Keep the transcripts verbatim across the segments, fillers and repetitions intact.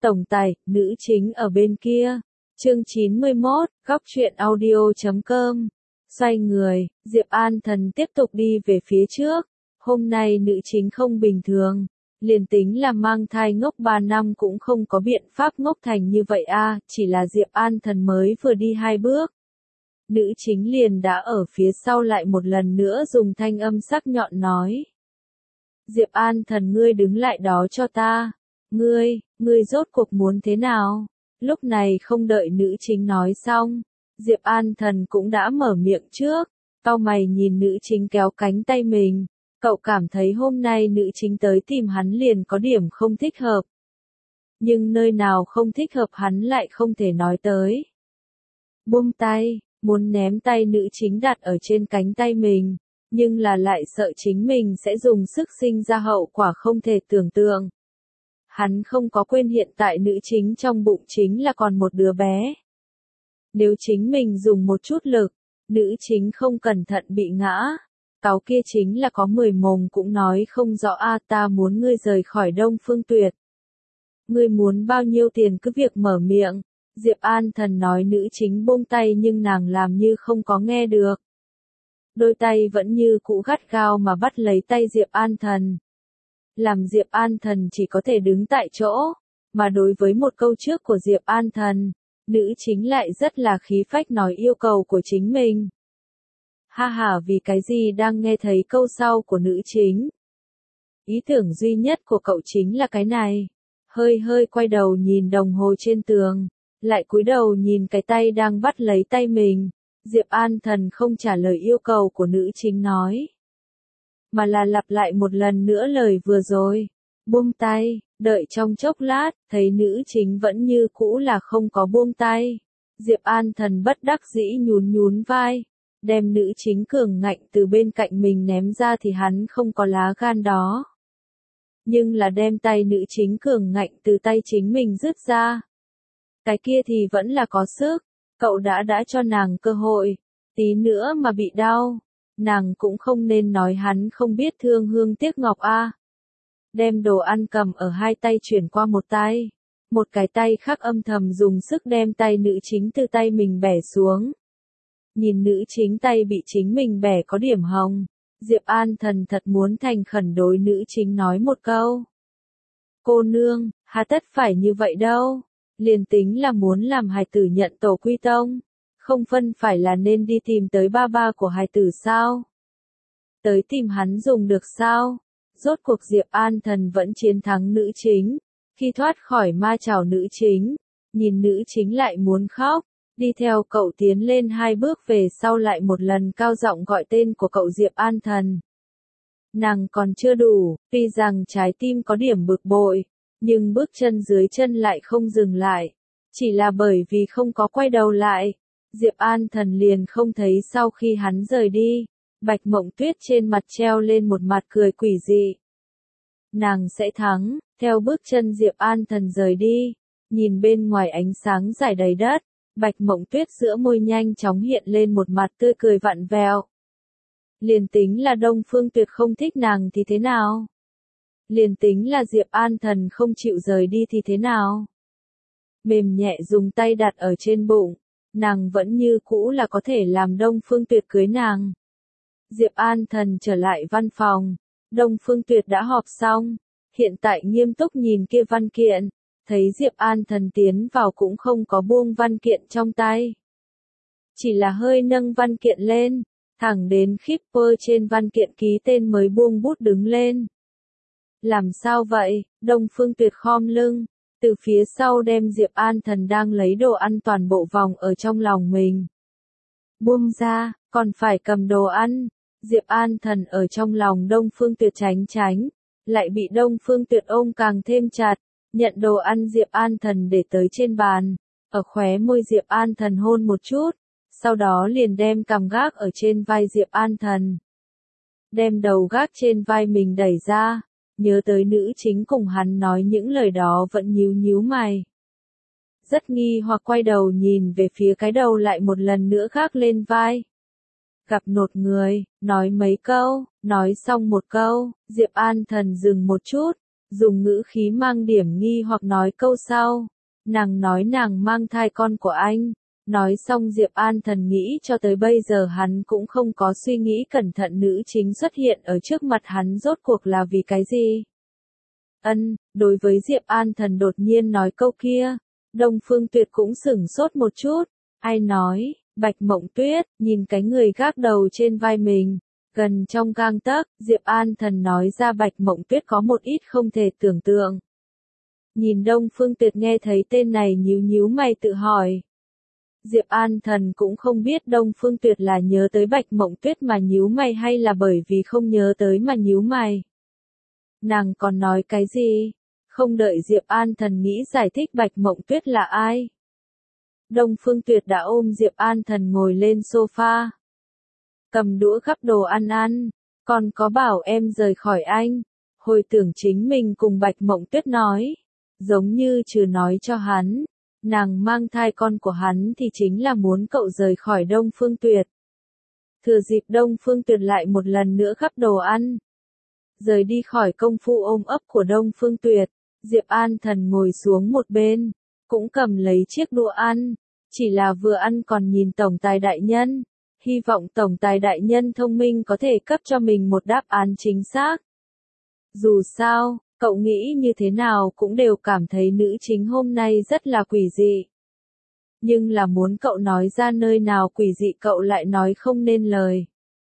Tổng tài, nữ chính ở bên kia. Chương chín mươi mốt, góc truyện audio chấm com. Xoay người, Diệp An Thần tiếp tục đi về phía trước. Hôm nay nữ chính không bình thường. Liền tính là mang thai ngốc ba năm cũng không có biện pháp ngốc thành như vậy a, chỉ là Diệp An Thần mới vừa đi hai bước. Nữ chính liền đã ở phía sau lại một lần nữa dùng thanh âm sắc nhọn nói. Diệp An Thần, ngươi đứng lại đó cho ta. Ngươi, ngươi rốt cuộc muốn thế nào? Lúc này không đợi nữ chính nói xong, Diệp An Thần cũng đã mở miệng trước, cau mày nhìn nữ chính kéo cánh tay mình, cậu cảm thấy hôm nay nữ chính tới tìm hắn liền có điểm không thích hợp. Nhưng nơi nào không thích hợp hắn lại không thể nói tới. Buông tay, muốn ném tay nữ chính đặt ở trên cánh tay mình, nhưng là lại sợ chính mình sẽ dùng sức sinh ra hậu quả không thể tưởng tượng. Hắn không có quên hiện tại nữ chính trong bụng chính là còn một đứa bé. Nếu chính mình dùng một chút lực, nữ chính không cẩn thận bị ngã, cáo kia chính là có mười mồm cũng nói không rõ a, ta muốn ngươi rời khỏi Đông Phương Tuyệt. Ngươi muốn bao nhiêu tiền cứ việc mở miệng, Diệp An Thần nói. Nữ chính buông tay nhưng nàng làm như không có nghe được. Đôi tay vẫn như cũ gắt gao mà bắt lấy tay Diệp An Thần. Làm Diệp An Thần chỉ có thể đứng tại chỗ, mà đối với một câu trước của Diệp An Thần, nữ chính lại rất là khí phách nói yêu cầu của chính mình. Ha ha, vì cái gì đang nghe thấy câu sau của nữ chính? Ý tưởng duy nhất của cậu chính là cái này. Hơi hơi quay đầu nhìn đồng hồ trên tường, lại cúi đầu nhìn cái tay đang bắt lấy tay mình. Diệp An Thần không trả lời yêu cầu của nữ chính nói, mà là lặp lại một lần nữa lời vừa rồi. Buông tay, đợi trong chốc lát, thấy nữ chính vẫn như cũ là không có buông tay. Diệp An Thần bất đắc dĩ nhún nhún vai, đem nữ chính cường ngạnh từ bên cạnh mình ném ra thì hắn không có lá gan đó. Nhưng là đem tay nữ chính cường ngạnh từ tay chính mình rứt ra, cái kia thì vẫn là có sức. Cậu đã đã cho nàng cơ hội, tí nữa mà bị đau, nàng cũng không nên nói hắn không biết thương hương tiếc ngọc a. Đem đồ ăn cầm ở hai tay chuyển qua một tay, một cái tay khác âm thầm dùng sức đem tay nữ chính từ tay mình bẻ xuống. Nhìn nữ chính tay bị chính mình bẻ có điểm hồng, Diệp An Thần thật muốn thành khẩn đối nữ chính nói một câu. Cô nương, hà tất phải như vậy đâu. Liền tính là muốn làm hài tử nhận tổ quy tông, không phân phải là nên đi tìm tới ba ba của hài tử sao? Tới tìm hắn dùng được sao? Rốt cuộc Diệp An Thần vẫn chiến thắng nữ chính, khi thoát khỏi ma trảo nữ chính, nhìn nữ chính lại muốn khóc, đi theo cậu tiến lên hai bước về sau lại một lần cao giọng gọi tên của cậu Diệp An Thần. Nàng còn chưa đủ, tuy rằng trái tim có điểm bực bội, nhưng bước chân dưới chân lại không dừng lại, chỉ là bởi vì không có quay đầu lại, Diệp An Thần liền không thấy sau khi hắn rời đi, Bạch Mộng Tuyết trên mặt treo lên một mặt cười quỷ dị. Nàng sẽ thắng, theo bước chân Diệp An Thần rời đi, nhìn bên ngoài ánh sáng rải đầy đất, Bạch Mộng Tuyết giữa môi nhanh chóng hiện lên một mặt tươi cười vặn vẹo. Liền tính là Đông Phương Tuyệt không thích nàng thì thế nào? Liền tính là Diệp An Thần không chịu rời đi thì thế nào? Mềm nhẹ dùng tay đặt ở trên bụng, nàng vẫn như cũ là có thể làm Đông Phương Tuyệt cưới nàng. Diệp An Thần trở lại văn phòng, Đông Phương Tuyệt đã họp xong, hiện tại nghiêm túc nhìn kia văn kiện, thấy Diệp An Thần tiến vào cũng không có buông văn kiện trong tay. Chỉ là hơi nâng văn kiện lên, thẳng đến shipper trên văn kiện ký tên mới buông bút đứng lên. Làm sao vậy? Đông Phương Tuyệt khom lưng, từ phía sau đem Diệp An Thần đang lấy đồ ăn toàn bộ vòng ở trong lòng mình. Buông ra, còn phải cầm đồ ăn. Diệp An Thần ở trong lòng Đông Phương Tuyệt tránh tránh, lại bị Đông Phương Tuyệt ôm càng thêm chặt, nhận đồ ăn Diệp An Thần để tới trên bàn, ở khóe môi Diệp An Thần hôn một chút, sau đó liền đem cằm gác ở trên vai Diệp An Thần. Đem đầu gác trên vai mình đẩy ra. Nhớ tới nữ chính cùng hắn nói những lời đó vẫn nhíu nhíu mày. Rất nghi hoặc quay đầu nhìn về phía cái đầu lại một lần nữa gác lên vai. Gặp nột người, nói mấy câu, nói xong một câu, Diệp An Thần dừng một chút, dùng ngữ khí mang điểm nghi hoặc nói câu sau. Nàng nói nàng mang thai con của anh. Nói xong Diệp An Thần nghĩ cho tới bây giờ hắn cũng không có suy nghĩ cẩn thận nữ chính xuất hiện ở trước mặt hắn rốt cuộc là vì cái gì. Ân, đối với Diệp An Thần đột nhiên nói câu kia, Đông Phương Tuyệt cũng sửng sốt một chút. Ai nói? Bạch Mộng Tuyết, nhìn cái người gác đầu trên vai mình, gần trong gang tấc, Diệp An Thần nói ra Bạch Mộng Tuyết có một ít không thể tưởng tượng. Nhìn Đông Phương Tuyệt nghe thấy tên này nhíu nhíu mày tự hỏi. Diệp An Thần cũng không biết Đông Phương Tuyệt là nhớ tới Bạch Mộng Tuyết mà nhíu mày hay là bởi vì không nhớ tới mà nhíu mày. Nàng còn nói cái gì? Không đợi Diệp An Thần nghĩ giải thích Bạch Mộng Tuyết là ai. Đông Phương Tuyệt đã ôm Diệp An Thần ngồi lên sofa. Cầm đũa gắp đồ ăn ăn. Còn có bảo em rời khỏi anh. Hồi tưởng chính mình cùng Bạch Mộng Tuyết nói. Giống như trừ nói cho hắn. Nàng mang thai con của hắn thì chính là muốn cậu rời khỏi Đông Phương Tuyệt. Thừa dịp Đông Phương Tuyệt lại một lần nữa gắp đồ ăn. Rời đi khỏi công phu ôm ấp của Đông Phương Tuyệt. Diệp An Thần ngồi xuống một bên. Cũng cầm lấy chiếc đũa ăn. Chỉ là vừa ăn còn nhìn Tổng Tài Đại Nhân. Hy vọng Tổng Tài Đại Nhân thông minh có thể cấp cho mình một đáp án chính xác. Dù sao, cậu nghĩ như thế nào cũng đều cảm thấy nữ chính hôm nay rất là quỷ dị. Nhưng là muốn cậu nói ra nơi nào quỷ dị cậu lại nói không nên lời.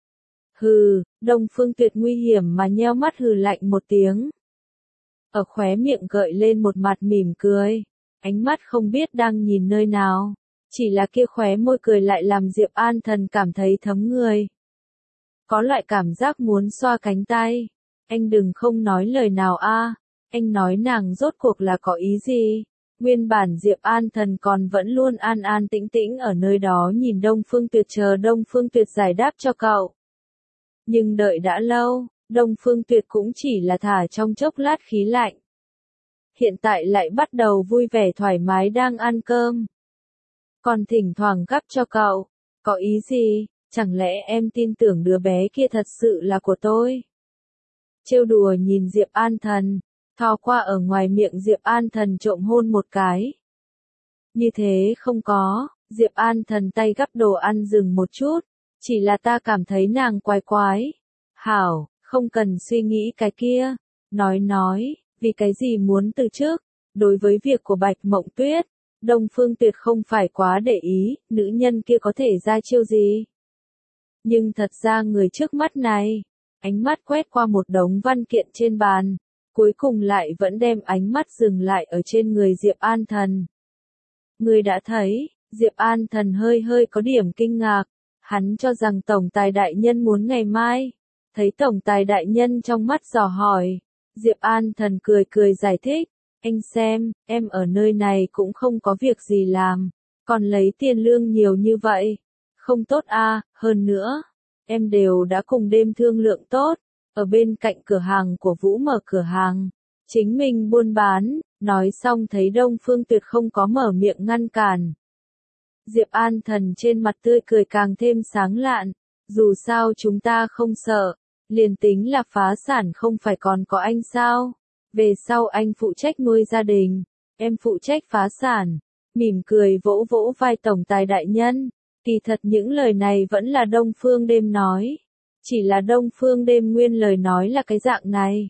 Hừ, Đông Phương Tuyệt nguy hiểm mà nheo mắt hừ lạnh một tiếng. Ở khóe miệng gợi lên một mặt mỉm cười. Ánh mắt không biết đang nhìn nơi nào. Chỉ là kia khóe môi cười lại làm Diệp An Thần cảm thấy thấm người. Có loại cảm giác muốn xoa cánh tay. Anh đừng không nói lời nào a. Anh nói nàng rốt cuộc là có ý gì? Nguyên bản Diệp An Thần còn vẫn luôn an an tĩnh tĩnh ở nơi đó nhìn Đông Phương Tuyệt chờ Đông Phương Tuyệt giải đáp cho cậu. Nhưng đợi đã lâu, Đông Phương Tuyệt cũng chỉ là thả trong chốc lát khí lạnh. Hiện tại lại bắt đầu vui vẻ thoải mái đang ăn cơm. Còn thỉnh thoảng gắp cho cậu. Có ý gì? Chẳng lẽ em tin tưởng đứa bé kia thật sự là của tôi? Trêu đùa nhìn Diệp An Thần. Thò qua ở ngoài miệng Diệp An Thần trộm hôn một cái. Như thế không có. Diệp An Thần tay gắp đồ ăn dừng một chút. Chỉ là ta cảm thấy nàng quái quái. Hảo, không cần suy nghĩ cái kia. Nói nói, vì cái gì muốn từ trước. Đối với việc của Bạch Mộng Tuyết, Đông Phương Tuyệt không phải quá để ý, nữ nhân kia có thể ra chiêu gì. Nhưng thật ra người trước mắt này, ánh mắt quét qua một đống văn kiện trên bàn, cuối cùng lại vẫn đem ánh mắt dừng lại ở trên người Diệp An Thần. Người đã thấy, Diệp An Thần hơi hơi có điểm kinh ngạc, hắn cho rằng Tổng Tài Đại Nhân muốn ngày mai. Thấy Tổng Tài Đại Nhân trong mắt dò hỏi, Diệp An Thần cười cười giải thích. Anh xem, em ở nơi này cũng không có việc gì làm, còn lấy tiền lương nhiều như vậy. Không tốt à, hơn nữa, em đều đã cùng đêm thương lượng tốt, ở bên cạnh cửa hàng của Vũ mở cửa hàng, chính mình buôn bán, nói xong thấy Đông Phương Tuyệt không có mở miệng ngăn cản. Diệp An Thần trên mặt tươi cười càng thêm sáng lạn, dù sao chúng ta không sợ, liền tính là phá sản không phải còn có anh sao? Về sau anh phụ trách nuôi gia đình, em phụ trách phá sản. Mỉm cười vỗ vỗ vai Tổng Tài Đại Nhân. Kỳ thật những lời này vẫn là Đông Phương Đêm nói. Chỉ là Đông Phương Đêm nguyên lời nói là cái dạng này.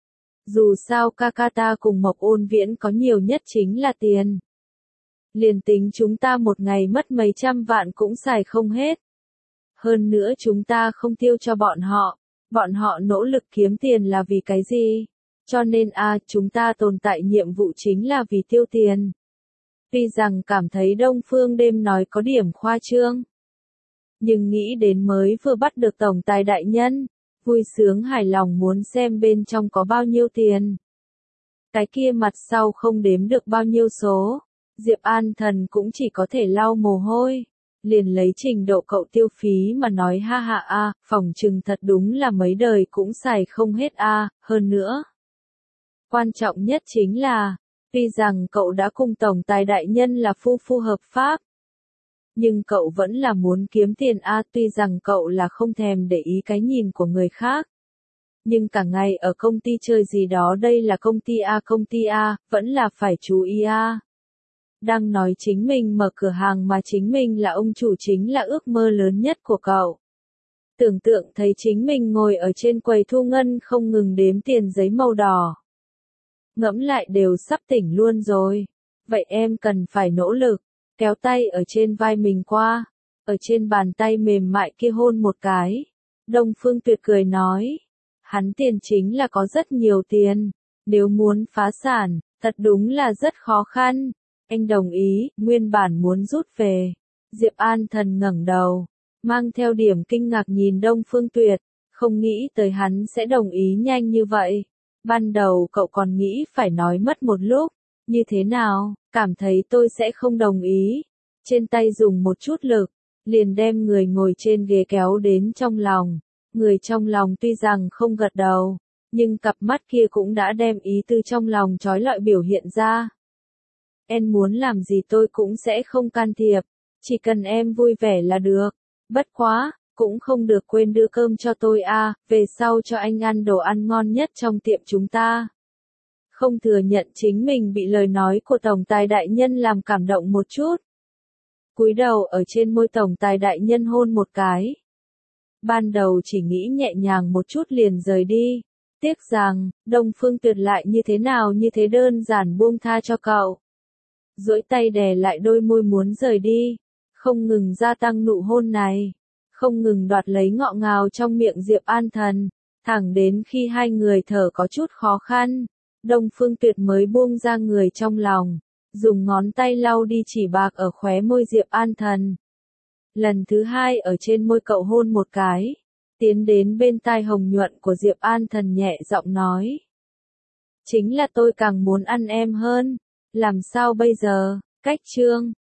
Dù sao Kakata cùng Mộc Ôn Viễn có nhiều nhất chính là tiền. Liền tính chúng ta một ngày mất mấy trăm vạn cũng xài không hết. Hơn nữa chúng ta không tiêu cho bọn họ. Bọn họ nỗ lực kiếm tiền là vì cái gì? Cho nên a à, chúng ta tồn tại nhiệm vụ chính là vì tiêu tiền. Tuy rằng cảm thấy Đông Phương Đêm nói có điểm khoa trương. Nhưng nghĩ đến mới vừa bắt được Tổng Tài Đại Nhân. Vui sướng hài lòng muốn xem bên trong có bao nhiêu tiền. Cái kia mặt sau không đếm được bao nhiêu số. Diệp An Thần cũng chỉ có thể lau mồ hôi. Liền lấy trình độ cậu tiêu phí mà nói ha ha a, phỏng chừng thật đúng là mấy đời cũng xài không hết a, hơn nữa. Quan trọng nhất chính là, tuy rằng cậu đã cùng Tổng Tài Đại Nhân là phu phu hợp pháp. Nhưng cậu vẫn là muốn kiếm tiền a, tuy rằng cậu là không thèm để ý cái nhìn của người khác. nhưng cả ngày ở công ty chơi gì đó, đây là công ty A, công ty A, vẫn là phải chú ý A. Đang nói chính mình mở cửa hàng mà chính mình là ông chủ chính là ước mơ lớn nhất của cậu. Tưởng tượng thấy chính mình ngồi ở trên quầy thu ngân không ngừng đếm tiền giấy màu đỏ. Ngẫm lại đều sắp tỉnh luôn rồi. Vậy em cần phải nỗ lực, kéo tay ở trên vai mình qua, ở trên bàn tay mềm mại kia hôn một cái. Đông Phương Tuyệt cười nói, hắn tiền chính là có rất nhiều tiền, nếu muốn phá sản, thật đúng là rất khó khăn. Anh đồng ý, nguyên bản muốn rút về. Diệp An Thần ngẩng đầu, mang theo điểm kinh ngạc nhìn Đông Phương Tuyệt, không nghĩ tới hắn sẽ đồng ý nhanh như vậy. Ban đầu cậu còn nghĩ phải nói mất một lúc, như thế nào, cảm thấy tôi sẽ không đồng ý. Trên tay dùng một chút lực, liền đem người ngồi trên ghế kéo đến trong lòng. Người trong lòng tuy rằng không gật đầu, nhưng cặp mắt kia cũng đã đem ý tư trong lòng trói lọi biểu hiện ra. Em muốn làm gì tôi cũng sẽ không can thiệp, chỉ cần em vui vẻ là được. Bất quá, cũng không được quên đưa cơm cho tôi a, về sau cho anh ăn đồ ăn ngon nhất trong tiệm chúng ta. Không thừa nhận chính mình bị lời nói của Tổng Tài Đại Nhân làm cảm động một chút. Cúi đầu ở trên môi Tổng Tài Đại Nhân hôn một cái. Ban đầu chỉ nghĩ nhẹ nhàng một chút liền rời đi. Tiếc rằng, Đông Phương Tuyệt lại như thế nào như thế đơn giản buông tha cho cậu. Duỗi tay đè lại đôi môi muốn rời đi. Không ngừng gia tăng nụ hôn này. Không ngừng đoạt lấy ngọ ngào trong miệng Diệp An Thần. Thẳng đến khi hai người thở có chút khó khăn. Đông Phương Tuyệt mới buông ra người trong lòng. Dùng ngón tay lau đi chỉ bạc ở khóe môi Diệp An Thần. Lần thứ hai ở trên môi cậu hôn một cái. Tiến đến bên tai hồng nhuận của Diệp An Thần nhẹ giọng nói. Chính là tôi càng muốn ăn em hơn. Làm sao bây giờ, cách chương.